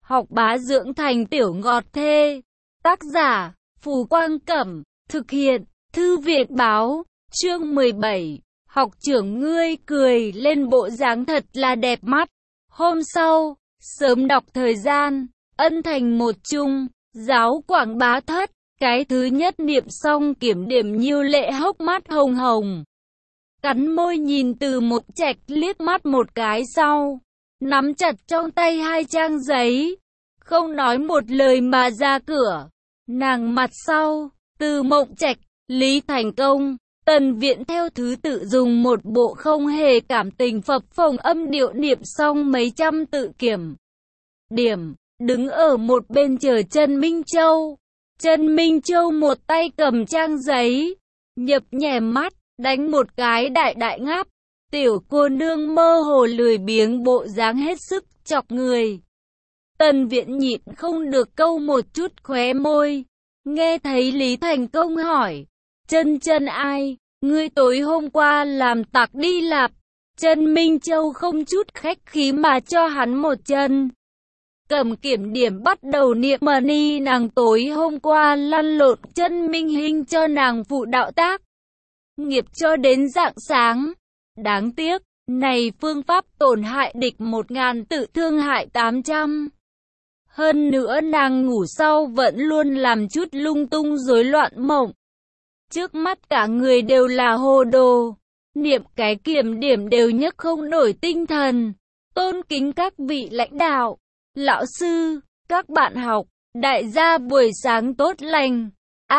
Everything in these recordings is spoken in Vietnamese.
học bá dưỡng thành tiểu ngọt thê. Tác giả, Phù Quang Cẩm, thực hiện, Thư viện Báo, chương 17. Học trưởng ngươi cười lên bộ dáng thật là đẹp mắt. Hôm sau, sớm đọc thời gian, Ân Thành một chung, giáo quảng bá thất. Cái thứ nhất niệm xong kiểm điểm Nhiêu Lệ hốc mắt hồng hồng. Cắn môi nhìn Từ Mộc Trạch liếc mắt một cái sau. Nắm chặt trong tay 2 trang giấy. Không nói một lời mà ra cửa. Nàng mặt sau, Từ Mộc Trạch, Lý Thành Công, Tần Viện theo thứ tự dùng một bộ không hề cảm tình phập phồng âm điệu niệm xong mấy trăm tự kiểm điểm, đứng ở một bên chờ Trần Minh Châu. Trần Minh Châu một tay cầm trang giấy, nhập nhèm mắt, đánh một cái đại đại ngáp. Tiểu cô nương mơ hồ lười biếng bộ dáng hết sức chọc người. Tần Viện nhịn không được câu một chút khóe môi. Nghe thấy Lý Thành Công hỏi, Chân ai, ngươi tối hôm qua làm tặc đi lạp. Trần Minh Châu không chút khách khí mà cho hắn một chân. Cầm kiểm điểm bắt đầu niệm mà ni nàng tối hôm qua lăn lộn Chân Minh Hinh cho nàng phụ đạo tác nghiệp cho đến rạng sáng. Đáng tiếc, này phương pháp tổn hại địch 1000 tự thương hại 800. Hơn nữa nàng ngủ sau vẫn luôn làm chút lung tung rối loạn mộng. Trước mắt cả người đều là hồ đồ. Niệm cái kiểm điểm đều nhấc không nổi tinh thần. Tôn kính các vị lãnh đạo, lão sư, các bạn học, đại gia buổi sáng tốt lành.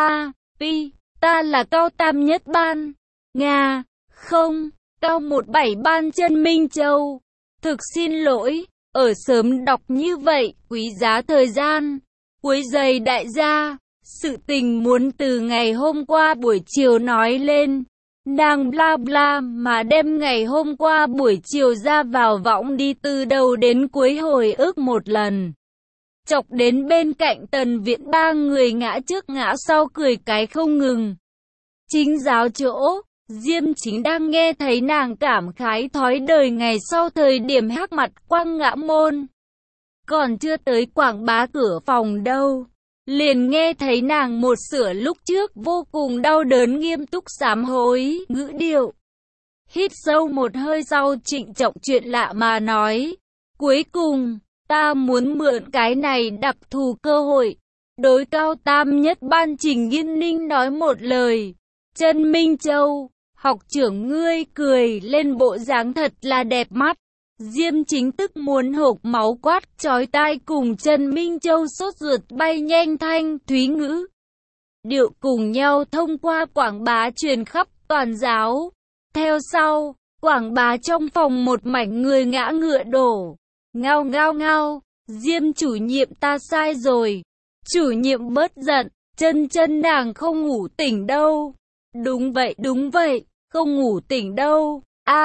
Pi, ta là cao tam nhất ban. Nga, không, cao 17 ban Trần Minh Châu. Thực xin lỗi, ở sớm đọc như vậy, quý giá thời gian. Quấy rầy đại gia, sự tình muốn từ ngày hôm qua buổi chiều nói lên. Nàng bla bla mà đem ngày hôm qua buổi chiều ra vào võng đi từ đầu đến cuối hồi ức một lần. Chọc đến bên cạnh Tần Viện 3 người ngã trước ngã sau cười cái không ngừng. Chính giáo chỗ, Diêm Chính đang nghe thấy nàng cảm khái thói đời ngày sau thời điểm hắc mặt quăng ngã môn. Còn chưa tới quảng bá cửa phòng đâu. Liền nghe thấy nàng một sửa lúc trước vô cùng đau đớn nghiêm túc sám hối ngữ điệu. Hít sâu một hơi sau trịnh trọng chuyện lạ mà nói. Cuối cùng, ta muốn mượn cái này đặc thù cơ hội. Đối cao tam nhất ban Trình Nghiên Ninh nói một lời. Trần Minh Châu, học trưởng ngươi cười lên bộ dáng thật là đẹp mắt. Diêm Chính tức muốn hộc máu quát chói tai cùng Trần Minh Châu sốt ruột bay nhanh thanh thúy ngữ. Điệu cùng nhau thông qua quảng bá truyền khắp toàn giáo. Theo sau, quảng bá trong phòng một mảnh người ngã ngựa đổ. Ngao ngao ngao, Diêm chủ nhiệm ta sai rồi. Chủ nhiệm bớt giận, chân nàng không ngủ tỉnh đâu. Đúng vậy, không ngủ tỉnh đâu.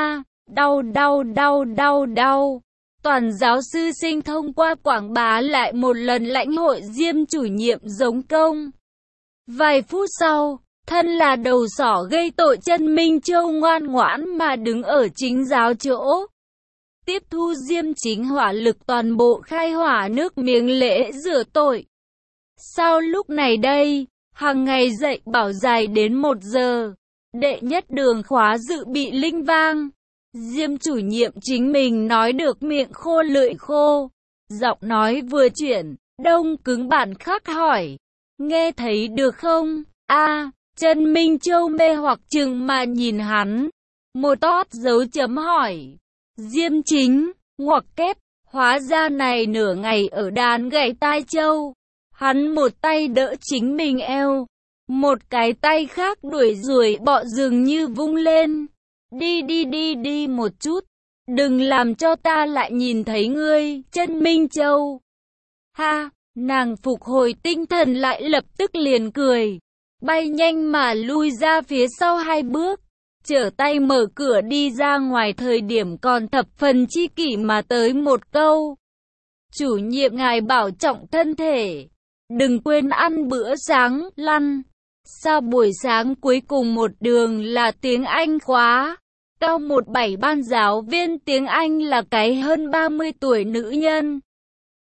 Đau. Toàn giáo sư sinh thông qua quảng bá lại một lần lãnh hội Diêm chủ nhiệm giống công. Vài phút sau, thân là đầu sỏ gây tội Trần Minh Châu ngoan ngoãn mà đứng ở chính giáo chỗ. Tiếp thu Diêm Chính hỏa lực toàn bộ khai hỏa nước miếng lễ rửa tội. Sau lúc này đây, hàng ngày dạy bảo dài đến 1 giờ, đệ nhất đường khóa dự bị linh vang. Diêm chủ nhiệm chính mình nói được miệng khô lưỡi khô. Giọng nói vừa chuyển, đông cứng bản khắc hỏi. Nghe thấy được không? Trần Minh Châu mê hoặc chừng mà nhìn hắn. Một tót dấu chấm hỏi. Diêm Chính, ngoặc kép, hóa ra này nửa ngày ở đàn gảy tai châu. Hắn một tay đỡ chính mình eo. Một cái tay khác đuổi ruồi bọ dường như vung lên. Đi một chút. Đừng làm cho ta lại nhìn thấy ngươi, Trần Minh Châu. Nàng phục hồi tinh thần lại lập tức liền cười. Bay nhanh mà lui ra phía sau 2 bước. Trở tay mở cửa đi ra ngoài thời điểm còn thập phần chi kỷ mà tới một câu. Chủ nhiệm ngài bảo trọng thân thể. Đừng quên ăn bữa sáng, lăn. Sao buổi sáng cuối cùng một đường là tiếng Anh khóa. Cao 17 ban giáo viên tiếng Anh là cái hơn 30 tuổi nữ nhân.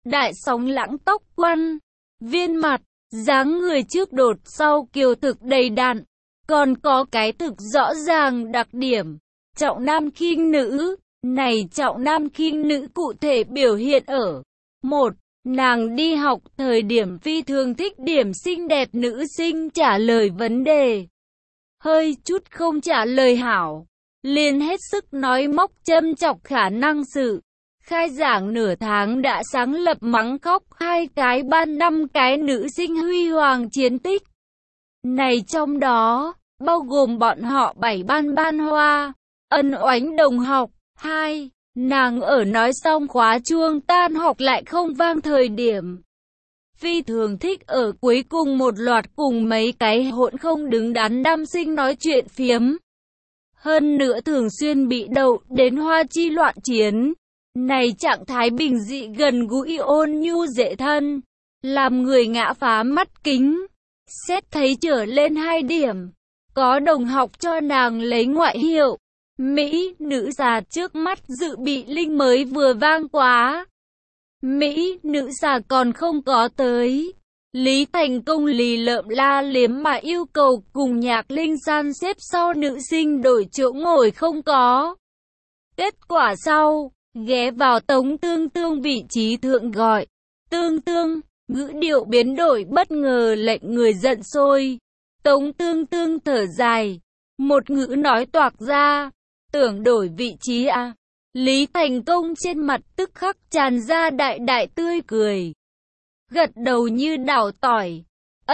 đại sóng lãng tóc quăn, viên mặt, dáng người trước đột sau kiều thực đầy đặn, còn có cái thực rõ ràng đặc điểm, trọng nam khinh nữ. Này trọng nam khinh nữ cụ thể biểu hiện ở: 1. Nàng đi học thời điểm phi thường thích điểm xinh đẹp nữ sinh trả lời vấn đề. Hơi chút không trả lời hảo, liền hết sức nói móc châm chọc khả năng sự. Khai giảng nửa tháng đã sáng lập mắng khóc 2 cái ban 5 cái nữ sinh huy hoàng chiến tích. Này trong đó, bao gồm bọn họ 7 ban hoa, ân oánh đồng học. 2. Nàng ở nói xong khóa chuông tan học lại không vang thời điểm. Phi thường thích ở cuối cùng một loạt cùng mấy cái hỗn không đứng đắn nam sinh nói chuyện phiếm. Hơn nữa thường xuyên bị đậu đến hoa chi loạn chiến. Này trạng thái bình dị gần gũi ôn nhu dễ thân, làm người ngã phá mắt kính. Xét thấy trở lên 2 điểm, có đồng học cho nàng lấy ngoại hiệu Mỹ nữ già trước mắt dự bị linh mới vừa vang quá. Mỹ nữ già còn không có tới. Lý Thành Công lì lợm la liếm mà yêu cầu cùng Nhạc Linh san xếp sau nữ sinh đổi chỗ ngồi không có. Kết quả sau, ghé vào Tống Tương Tương vị trí thượng gọi. Tương Tương, ngữ điệu biến đổi bất ngờ lệnh người giận sôi. Tống Tương Tương thở dài, một ngữ nói toạc ra. Tưởng đổi vị trí à? Lý Thành Công trên mặt tức khắc tràn ra đại đại tươi cười. Gật đầu như đảo tỏi.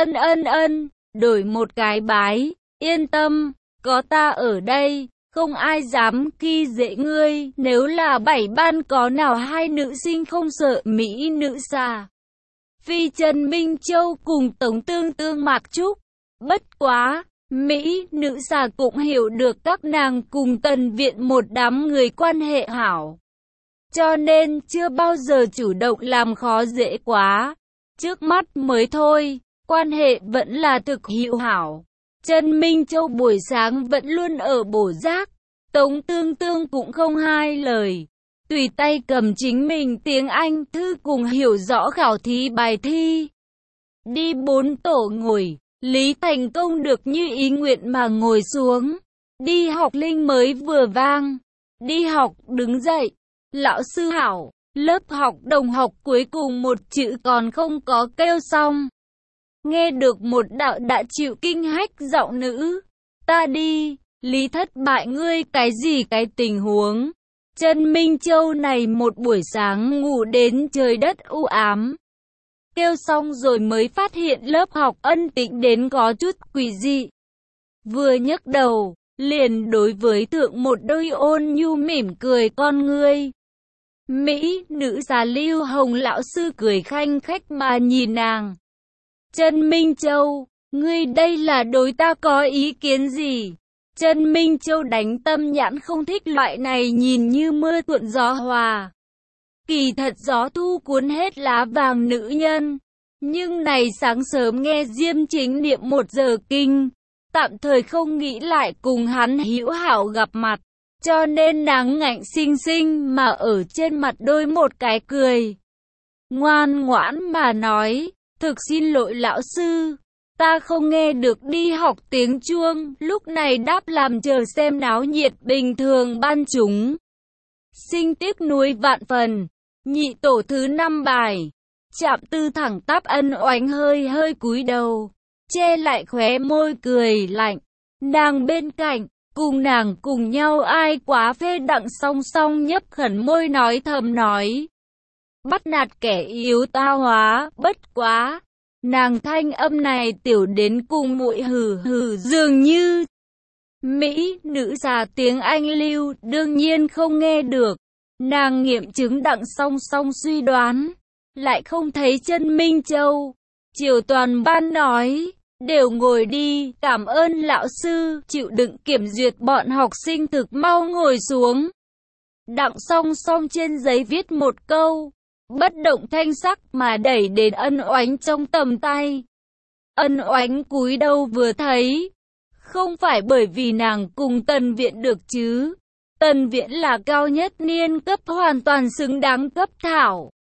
Ân, đổi một cái bái. Yên tâm, có ta ở đây, không ai dám khi dễ ngươi. Nếu là 7 ban có nào 2 nữ sinh không sợ Mỹ nữ xà. Phi Trần Minh Châu cùng Tống Tương Tương Mạc Trúc. Bất quá, Mỹ nữ xà cũng hiểu được các nàng cùng Tần Viện một đám người quan hệ hảo. Cho nên chưa bao giờ chủ động làm khó dễ quá. Trước mắt mới thôi, quan hệ vẫn là thực hữu hảo. Trần Minh Châu buổi sáng vẫn luôn ở bổ giác. Tống Tương Tương cũng không hai lời. Tùy tay cầm chính mình tiếng Anh thư cùng hiểu rõ khảo thí bài thi. Đi 4 tổ ngồi. Lý Thành Công được như ý nguyện mà ngồi xuống. Đi học linh mới vừa vang. Đi học đứng dậy. Lão sư hảo. Lớp học đồng học cuối cùng một chữ còn không có kêu xong. Nghe được một đạo đã chịu kinh hách giọng nữ. Ta đi. Lý thất bại ngươi cái gì cái tình huống. Trần Minh Châu này một buổi sáng ngủ đến trời đất u ám. Kêu xong rồi mới phát hiện lớp học ân tĩnh đến có chút quỷ dị. Vừa nhấc đầu, liền đối với thượng một đôi ôn nhu mỉm cười con ngươi. Mỹ nữ già Lưu Hồng lão sư cười khanh khách mà nhìn nàng. Trần Minh Châu, ngươi đây là đối ta có ý kiến gì? Trần Minh Châu đánh tâm nhãn không thích loại này nhìn như mưa thuận gió hòa. Kỳ thật gió thu cuốn hết lá vàng nữ nhân. Nhưng này sáng sớm nghe Diêm Chính niệm 1 giờ kinh. Tạm thời không nghĩ lại cùng hắn hữu hảo gặp mặt. Cho nên nàng ngạnh xinh xinh mà ở trên mặt đôi một cái cười. Ngoan ngoãn mà nói, thực xin lỗi lão sư. Ta không nghe được đi học tiếng chuông. Lúc này đáp làm chờ xem náo nhiệt bình thường ban chúng. Sinh tiếc nuối vạn phần. Nhị tổ thứ 5 bài. Trạm Tư thẳng tắp ân oánh hơi hơi cúi đầu. Che lại khóe môi cười lạnh. Nàng bên cạnh. Cùng nàng cùng nhau ai quá phê đặng song song nhấp khẩn môi nói thầm nói. Bắt nạt kẻ yếu tao hóa, bất quá. Nàng thanh âm này tiểu đến cùng muội hừ hừ dường như. Mỹ nữ già tiếng Anh lưu đương nhiên không nghe được. Nàng nghiệm chứng đặng song song suy đoán. Lại không thấy Trần Minh Châu. Chiều toàn ban nói. Đều ngồi đi, cảm ơn lão sư, chịu đựng kiểm duyệt bọn học sinh thực mau ngồi xuống. Đặng song song trên giấy viết một câu, bất động thanh sắc mà đẩy đến ân oánh trong tầm tay. Ân oánh cúi đầu vừa thấy, không phải bởi vì nàng cùng Tần Viện được chứ, Tần Viện là cao nhất niên cấp hoàn toàn xứng đáng cấp thảo.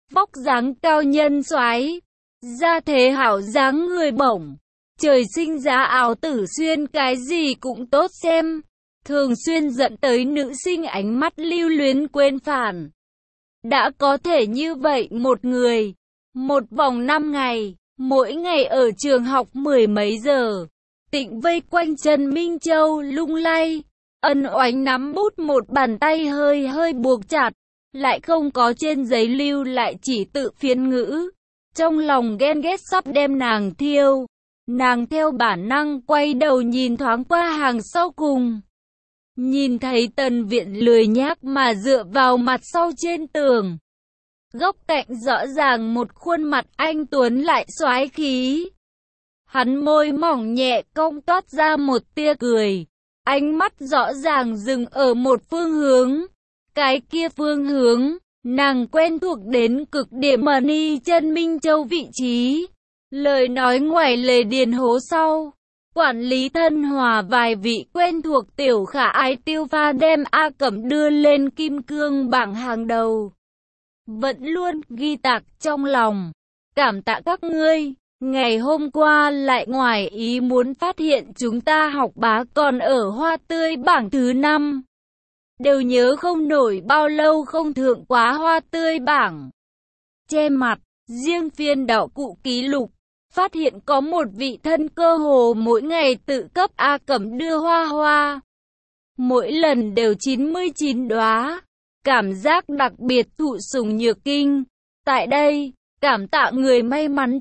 vóc dáng cao nhân soái, gia thế hảo dáng người bổng, trời sinh giá áo tử xuyên cái gì cũng tốt xem, thường xuyên dẫn tới nữ sinh ánh mắt lưu luyến quên phản. Đã có thể như vậy một người, một vòng 5 ngày, mỗi ngày ở trường học 10 mấy giờ, Tịnh vây quanh Trần Minh Châu lung lay, ân oánh nắm bút một bàn tay hơi hơi buộc chặt, lại không có trên giấy lưu lại chỉ tự phiên ngữ. Trong lòng ghen ghét sắp đem nàng thiêu, nàng theo bản năng quay đầu nhìn thoáng qua hàng sau cùng. Nhìn thấy Tần Viện lười nhác mà dựa vào mặt sau trên tường. Góc cạnh rõ ràng một khuôn mặt anh tuấn lại soái khí. Hắn môi mỏng nhẹ cong toát ra một tia cười. Ánh mắt rõ ràng dừng ở một phương hướng. Cái kia phương hướng, nàng quen thuộc đến cực điểm mà ni Trần Minh Châu vị trí. Lời nói ngoài lề điền hố sau. Quản lý thân hòa vài vị quen thuộc tiểu khả ái tiêu pha đem A Cẩm đưa lên kim cương bảng hàng đầu. Vẫn luôn ghi tạc trong lòng. Cảm tạ các ngươi. Ngày hôm qua lại ngoài ý muốn phát hiện chúng ta học bá còn ở hoa tươi bảng thứ 5. Đều nhớ không nổi bao lâu không thượng quá hoa tươi bảng. Che mặt, riêng phiên đạo cụ ký lục. Phát hiện có một vị thân cơ hồ mỗi ngày tự cấp A Cẩm đưa hoa hoa. Mỗi lần đều 99 đóa. Cảm giác đặc biệt thụ sủng nhược kinh. Tại đây, cảm tạ người may mắn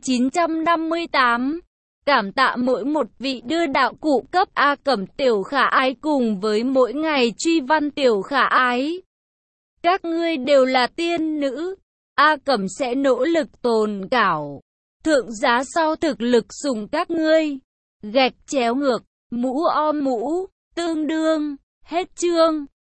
958. Cảm tạ mỗi một vị đưa đạo cụ cấp A Cẩm tiểu khả ái cùng với mỗi ngày truy văn tiểu khả ái. Các ngươi đều là tiên nữ. A Cẩm sẽ nỗ lực tồn cảo. Thượng giá sau thực lực sủng các ngươi. Gạch chéo ngược, mũ om mũ, tương đương, hết chương.